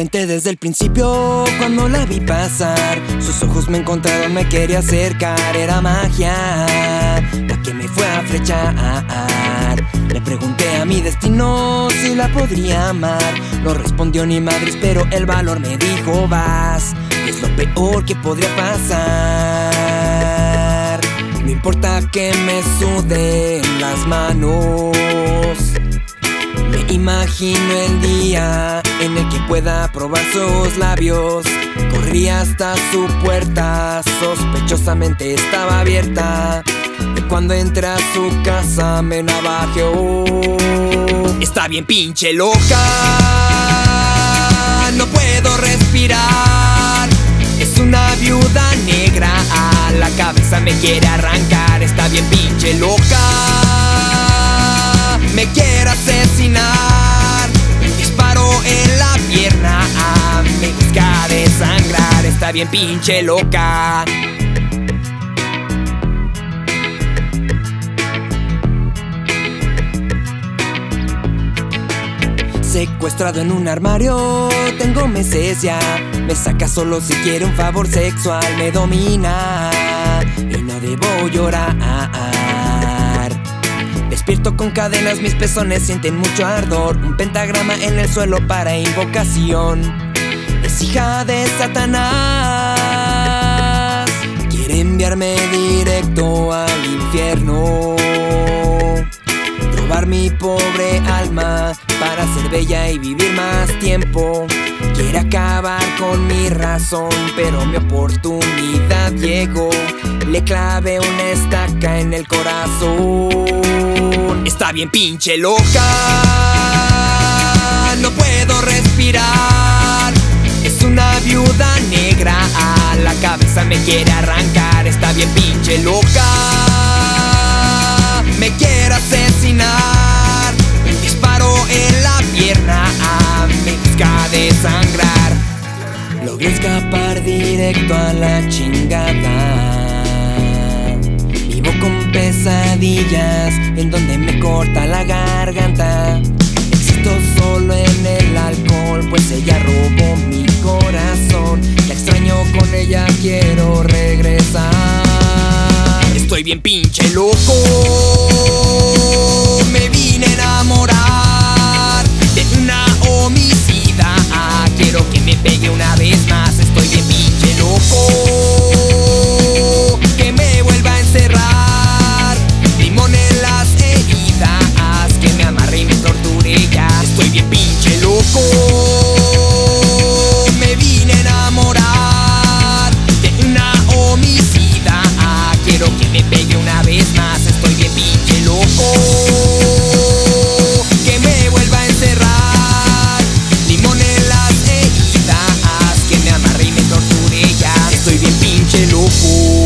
inocente desde el principio cuando la vi pasar. Sus ojos me encontraron, me quería acercar. Era magia la que me fue a flechar. Le pregunté a mi destino si la podría amar. No respondió ni madres, pero el valor me dijo vas. Es lo peor que podría pasar. No importa que me suden las manos. Me imagino el día en el que pueda probar sus labios. Corrí hasta su puerta, sospechosamente estaba abierta. Y cuando entré a su casa me navajeó. Está bien pinche loca, no puedo respirar. Es una viuda negra, a la cabeza me quiere arrancar. Está bien pinche loca, me quiere asesinar. Disparo en la pierna, me busca desangrar. Está bien pinche loca. Secuestrado en un armario, tengo meses ya. Me saca solo si quiere un favor sexual. Me domina y no debo llorar. Despierto con cadenas, mis pezones sienten mucho ardor. Un pentagrama en el suelo para invocación. Es hija de Satanás. Quiere enviarme directo al infierno. Robar mi pobre alma para ser bella y vivir más tiempo. Quiere acabar con mi razón, pero mi oportunidad llegó. Le clavé una estaca en el corazón. Está bien pinche loca, no puedo respirar. Es una viuda negra, a la cabeza me quiere arrancar. Está bien pinche loca, me quiere asesinar. Un disparo en la pierna, me busca desangrar. Logré escapar directo a la chingada. Vivo con pesadillas en donde me corta la garganta. Existo solo en el alcohol, pues ella robó mi corazón. La extraño, con ella quiero regresar. Estoy bien pinche loco, me vine a enamorar de una homicida. Quiero que me pegue una vez más. Estoy bien pinche loco, que me vuelva a encerrar. Limón en las heridas, que me amarre y me torture ya. Estoy bien pinche loco, me vine a enamorar de una homicida. Quiero que me pegue una vez más. Estoy bien pinche loco, que me vuelva a encerrar. Limón en las heridas, que me amarre y me torture ya. Estoy bien pinche loco.